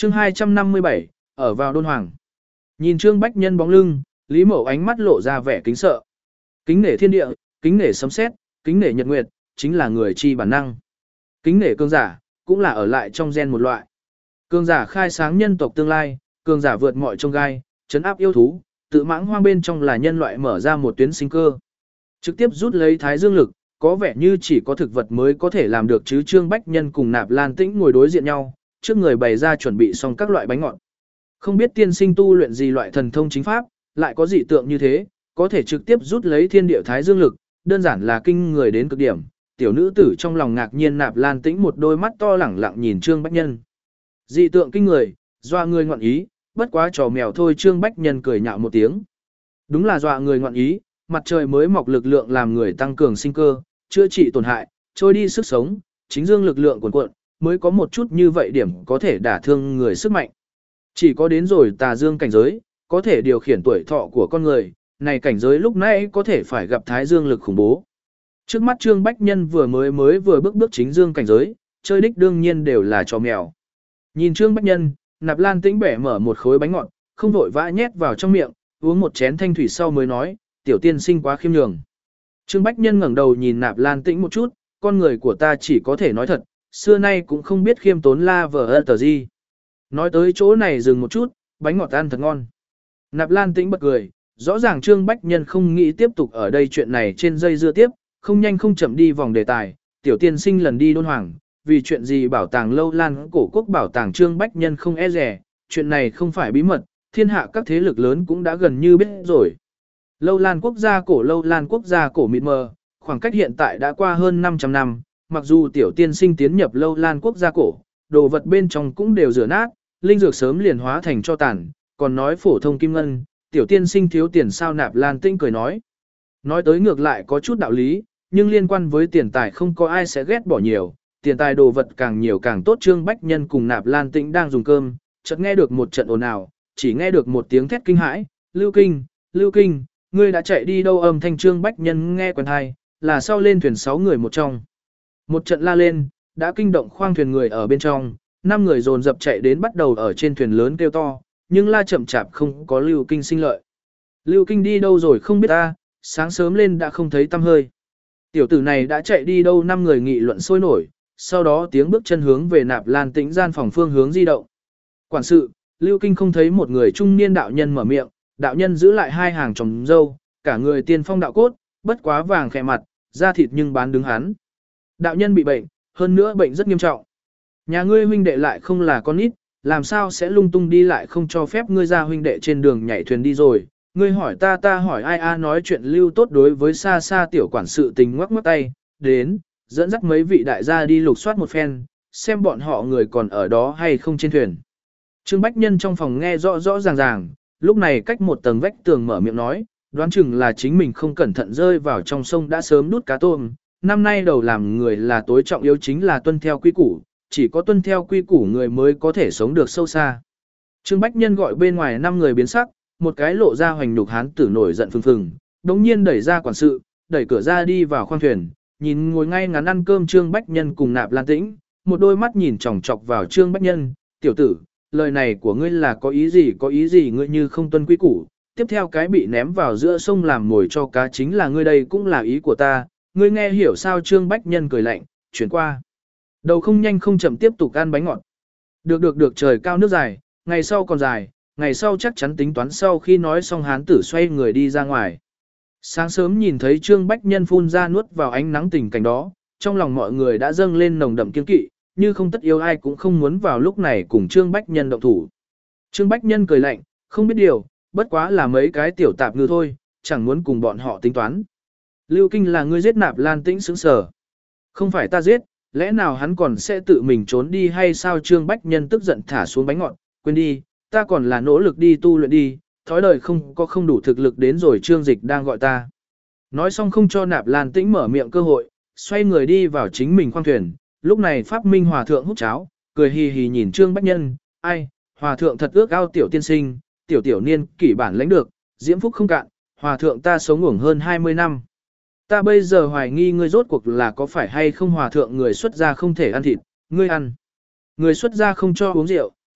chương 257, ở vào đôn hoàng. Nhìn Trương Bách Nhân bóng lưng, Lý Mậu ánh mắt lộ ra vẻ kính sợ. Kính nể thiên địa, kính nể sấm sét, kính nể nhật nguyệt, chính là người chi bản năng. Kính nể cường giả, cũng là ở lại trong gen một loại. Cường giả khai sáng nhân tộc tương lai, cường giả vượt mọi chông gai, trấn áp yêu thú, tự mãng hoang bên trong là nhân loại mở ra một tuyến sinh cơ. Trực tiếp rút lấy thái dương lực, có vẻ như chỉ có thực vật mới có thể làm được chứ. Trương Bách Nhân cùng Nạp Lan Tĩnh ngồi đối diện nhau, trước người bày ra chuẩn bị xong các loại bánh ngọt. Không biết tiên sinh tu luyện gì loại thần thông chính pháp, lại có dị tượng như thế, có thể trực tiếp rút lấy thiên địa thái dương lực, đơn giản là kinh người đến cực điểm. Tiểu nữ tử trong lòng ngạc nhiên. Nạp Lan Tĩnh một đôi mắt to lẳng lặng nhìn Trương Bách Nhân. Dị tượng kinh người, dọa người ngoạn ý, bất quá trò mèo thôi. Trương Bách Nhân cười nhạo một tiếng. Đúng là dọa người ngoạn ý, mặt trời mới mọc lực lượng làm người tăng cường sinh cơ, chữa trị tổn hại, trôi đi sức sống, chính dương lực lượng cuồn cuộn, mới có một chút như vậy điểm có thể đả thương người sức mạnh. Chỉ có đến rồi tà dương cảnh giới, có thể điều khiển tuổi thọ của con người, này cảnh giới lúc nãy có thể phải gặp thái dương lực khủng bố. Trước mắt Trương Bách Nhân vừa bước chính dương cảnh giới, chơi đích đương nhiên đều là trò mèo. Nhìn Trương Bách Nhân, Nạp Lan Tĩnh bẻ mở một khối bánh ngọt, không vội vã nhét vào trong miệng, uống một chén thanh thủy sau mới nói, tiểu tiên sinh quá khiêm nhường. Trương Bách Nhân ngẩng đầu nhìn Nạp Lan Tĩnh một chút, con người của ta chỉ có thể nói thật, xưa nay cũng không biết khiêm tốn la vờ tờ gì. Nói tới chỗ này dừng một chút, bánh ngọt ăn thật ngon. Nạp Lan Tĩnh bật cười, rõ ràng Trương Bách Nhân không nghĩ tiếp tục ở đây chuyện này trên dây dưa tiếp, không nhanh không chậm đi vòng đề tài. Tiểu tiên sinh lần đi đôn hoàng, vì chuyện gì bảo tàng Lâu Lan cổ quốc bảo tàng. Trương Bách Nhân không e rẻ, chuyện này không phải bí mật, thiên hạ các thế lực lớn cũng đã gần như biết rồi. Lâu Lan quốc gia cổ mịt mờ, khoảng cách hiện tại đã qua hơn 500 năm, mặc dù tiểu tiên sinh tiến nhập Lâu Lan quốc gia cổ, đồ vật bên trong cũng đều rửa nát, linh dược sớm liền hóa thành cho tàn, còn nói phổ thông kim ngân, tiểu tiên sinh thiếu tiền sao? Nạp Lan Tĩnh cười nói. Nói tới ngược lại có chút đạo lý, nhưng liên quan với tiền tài không có ai sẽ ghét bỏ nhiều, tiền tài đồ vật càng nhiều càng tốt. Trương Bách Nhân cùng Nạp Lan Tĩnh đang dùng cơm, chợt nghe được một trận ồn ào, chỉ nghe được một tiếng thét kinh hãi, Lưu Kinh, ngươi đã chạy đi đâu? Âm thanh Trương Bách Nhân nghe quen tai, là sau lên thuyền 6 người một trong. Một trận la lên, đã kinh động khoang thuyền người ở bên trong, 5 người dồn dập chạy đến bắt đầu ở trên thuyền lớn kêu to, nhưng la chậm chạp không có Lưu Kinh sinh lợi. Lưu Kinh đi đâu rồi không biết ta, sáng sớm lên đã không thấy tăm hơi. Tiểu tử này đã chạy đi đâu? 5 người nghị luận sôi nổi, sau đó tiếng bước chân hướng về Nạp Lan Tĩnh gian phòng phương hướng di động. Quản sự, Lưu Kinh không thấy. Một người trung niên đạo nhân mở miệng, đạo nhân giữ lại 2 hàng tròng râu, cả người tiên phong đạo cốt, bất quá vàng khẽ mặt, da thịt nhưng bán đứng hắn. Đạo nhân bị bệnh, hơn nữa bệnh rất nghiêm trọng. Nhà ngươi huynh đệ lại không là con nít, làm sao sẽ lung tung đi, lại không cho phép ngươi ra huynh đệ trên đường nhảy thuyền đi rồi. Ngươi hỏi ta, ta hỏi ai? Nói chuyện Lưu tốt đối với xa xa tiểu quản sự tình ngoắc ngoắc tay, đến, dẫn dắt mấy vị đại gia đi lục soát một phen, xem bọn họ người còn ở đó hay không trên thuyền. Trương Bách Nhân trong phòng nghe rõ rõ ràng, lúc này cách một tầng vách tường mở miệng nói, đoán chừng là chính mình không cẩn thận rơi vào trong sông đã sớm đút cá tôm. Năm nay đầu làm người là tối trọng yếu chính là tuân theo quy củ, chỉ có tuân theo quy củ người mới có thể sống được sâu xa. Trương Bách Nhân gọi bên ngoài 5 người biến sắc, một cái lộ ra hoành nhục hán tử nổi giận phừng phừng, đống nhiên đẩy ra quản sự, đẩy cửa ra đi vào khoang thuyền, nhìn ngồi ngay ngắn ăn cơm Trương Bách Nhân cùng Nạp Lan Tĩnh, một đôi mắt nhìn chòng chọc vào Trương Bách Nhân, tiểu tử, lời này của ngươi là có ý gì? Ngươi như không tuân quy củ, tiếp theo cái bị ném vào giữa sông làm mồi cho cá chính là ngươi, đây cũng là ý của ta, ngươi nghe hiểu sao? Trương Bách Nhân cười lạnh, chuyển qua. Đầu không nhanh không chậm tiếp tục ăn bánh ngọt. Được, trời cao nước dài, ngày sau còn dài, ngày sau chắc chắn tính toán. Sau khi nói xong hán tử xoay người đi ra ngoài. Sáng sớm nhìn thấy Trương Bách Nhân phun ra nuốt vào ánh nắng tình cảnh đó, trong lòng mọi người đã dâng lên nồng đậm kiên kỵ, như không tất yếu ai cũng không muốn vào lúc này cùng Trương Bách Nhân động thủ. Trương Bách Nhân cười lạnh, không biết điều, bất quá là mấy cái tiểu tạp ngư thôi, chẳng muốn cùng bọn họ tính toán. Lưu Kinh là ngươi giết? Nạp Lan Tĩnh sững sờ. Không phải ta giết, lẽ nào hắn còn sẽ tự mình trốn đi hay sao? Trương Bách Nhân tức giận thả xuống bánh ngọt, quên đi, ta còn là nỗ lực đi tu luyện đi, thói đời không đủ thực lực đến rồi. Trương Dịch đang gọi ta. Nói xong không cho Nạp Lan Tĩnh mở miệng cơ hội, xoay người đi vào chính mình khoang thuyền. Lúc này Pháp Minh Hòa Thượng hút cháo, cười hì hì nhìn Trương Bách Nhân, ai, Hòa Thượng thật ước ao tiểu tiên sinh, tiểu niên kỷ bản lãnh được, diễm phúc không cạn, Hòa Thượng ta sống uổng hơn 20 năm. Ta bây giờ hoài nghi ngươi rốt cuộc là có phải hay không? Hòa Thượng, người xuất gia không thể ăn thịt, ngươi ăn. Người xuất gia không cho uống rượu,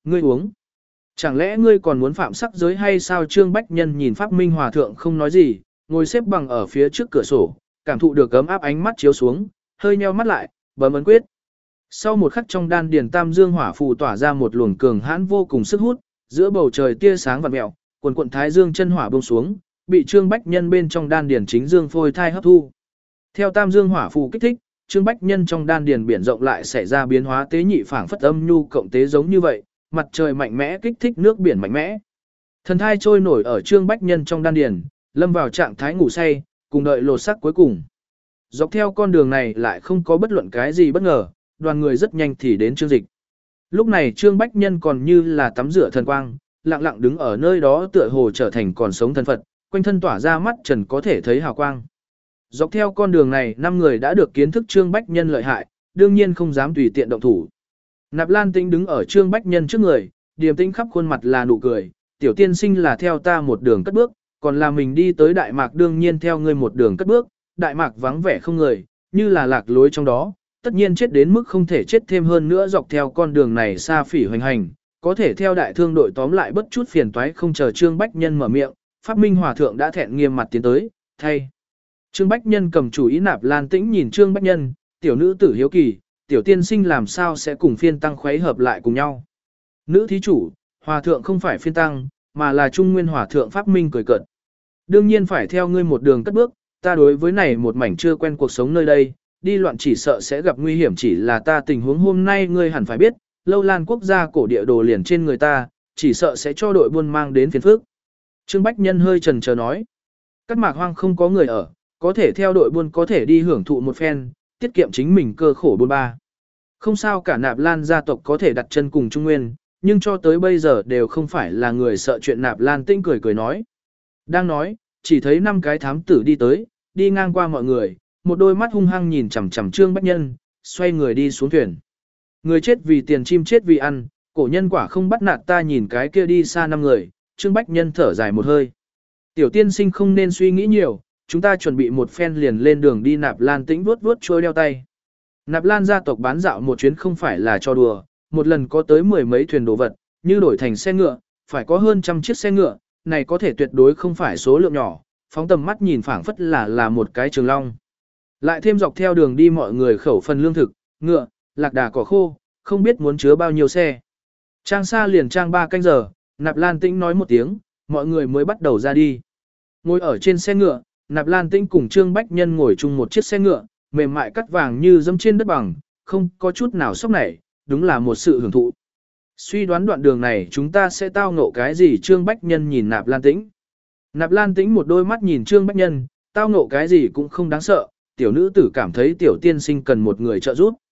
Ngươi uống. Chẳng lẽ ngươi còn muốn phạm sắc giới hay sao? Trương Bách Nhân nhìn Pháp Minh Hòa Thượng không nói gì, ngồi xếp bằng ở phía trước cửa sổ, cảm thụ được ấm áp ánh mắt chiếu xuống, hơi nheo mắt lại, bấm ấn quyết. Sau một khắc trong đan điền tam dương hỏa phù tỏa ra một luồng cường hãn vô cùng sức hút, giữa bầu trời tia sáng vặn mèo, quần quần thái dương chân hỏa buông xuống, bị Trương Bách Nhân bên trong đan điền chính dương phôi thai hấp thu. Theo tam dương hỏa phù kích thích, Trương Bách Nhân trong đan điền biển rộng lại xảy ra biến hóa tế nhị phảng phất âm nhu cộng tế giống như vậy, mặt trời mạnh mẽ kích thích nước biển mạnh mẽ. Thần thai trôi nổi ở Trương Bách Nhân trong đan điền, lâm vào trạng thái ngủ say, cùng đợi lột xác cuối cùng. Dọc theo con đường này lại không có bất luận cái gì bất ngờ, đoàn người rất nhanh thì đến Trương Dịch. Lúc này Trương Bách Nhân còn như là tắm rửa thần quang, lặng lặng đứng ở nơi đó tựa hồ trở thành còn sống thần Phật, quanh thân tỏa ra mắt trần có thể thấy hào quang. Dọc theo con đường này 5 người đã được kiến thức Trương Bách Nhân lợi hại, đương nhiên không dám tùy tiện động thủ. Nạp Lan Tĩnh đứng ở Trương Bách Nhân trước người, điềm tĩnh khắp khuôn mặt là nụ cười, tiểu tiên sinh là theo ta một đường cất bước, còn là mình đi tới Đại Mạc đương nhiên theo ngươi một đường cất bước, Đại Mạc vắng vẻ không người, như là lạc lối trong đó, tất nhiên chết đến mức không thể chết thêm hơn nữa dọc theo con đường này xa phỉ hoành hành, có thể theo đại thương đội tóm lại bất chút phiền toái không chờ Trương Bách Nhân mở miệng, Pháp Minh Hòa Thượng đã thẹn nghiêm mặt tiến tới, thay. Trương Bách Nhân cầm chủ ý. Nạp Lan Tĩnh nhìn Trương Bách Nhân, tiểu nữ tử hiếu kỳ, tiểu tiên sinh làm sao sẽ cùng phiên tăng khuấy hợp lại cùng nhau. Nữ thí chủ, Hòa Thượng không phải phiên tăng, mà là Trung Nguyên Hòa Thượng Pháp Minh cười cợt. Đương nhiên phải theo ngươi một đường cất bước, ta đối với này một mảnh chưa quen cuộc sống nơi đây, đi loạn chỉ sợ sẽ gặp nguy hiểm chỉ là ta tình huống hôm nay ngươi hẳn phải biết, Lâu Lan quốc gia cổ địa đồ liền trên người ta, chỉ sợ sẽ cho đội buôn mang đến phiền phức. Trương Bách Nhân hơi chần chờ nói, Cát Mạc Hoang không có người ở, có thể theo đội buôn có thể đi hưởng thụ một phen, tiết kiệm chính mình cơ khổ buôn ba. Không sao cả Nạp Lan gia tộc có thể đặt chân cùng Trung Nguyên, nhưng cho tới bây giờ đều không phải là người sợ chuyện. Nạp Lan Tĩnh cười cười nói. Đang nói, chỉ thấy 5 cái thám tử đi tới, đi ngang qua mọi người, một đôi mắt hung hăng nhìn chằm chằm Trương Bách Nhân, xoay người đi xuống thuyền. Người chết vì tiền, chim chết vì ăn, cổ nhân quả không bắt nạt ta. Nhìn cái kia đi xa 5 người, Trương Bách Nhân thở dài một hơi. Tiểu tiên sinh không nên suy nghĩ nhiều, chúng ta chuẩn bị một phen liền lên đường đi. Nạp Lan Tĩnh vuốt vuốt trôi đeo tay. Nạp Lan gia tộc bán dạo một chuyến không phải là cho đùa, một lần có tới 10 mấy thuyền đồ vật, như đổi thành xe ngựa, phải có hơn 100 chiếc xe ngựa, này có thể tuyệt đối không phải số lượng nhỏ, phóng tầm mắt nhìn phảng phất là một cái trường long. Lại thêm dọc theo đường đi mọi người khẩu phần lương thực, ngựa, lạc đà cỏ khô, không biết muốn chứa bao nhiêu xe. Trang xa liền trang 3 canh giờ, Nạp Lan Tĩnh nói một tiếng, mọi người mới bắt đầu ra đi. Ngồi ở trên xe ngựa, Nạp Lan Tĩnh cùng Trương Bách Nhân ngồi chung một chiếc xe ngựa, mềm mại cắt vàng như dẫm trên đất bằng, không có chút nào sốc nảy, đúng là một sự hưởng thụ. Suy đoán đoạn đường này chúng ta sẽ tao ngộ cái gì? Trương Bách Nhân nhìn Nạp Lan Tĩnh. Nạp Lan Tĩnh một đôi mắt nhìn Trương Bách Nhân, tao ngộ cái gì cũng không đáng sợ, tiểu nữ tử cảm thấy tiểu tiên sinh cần một người trợ giúp.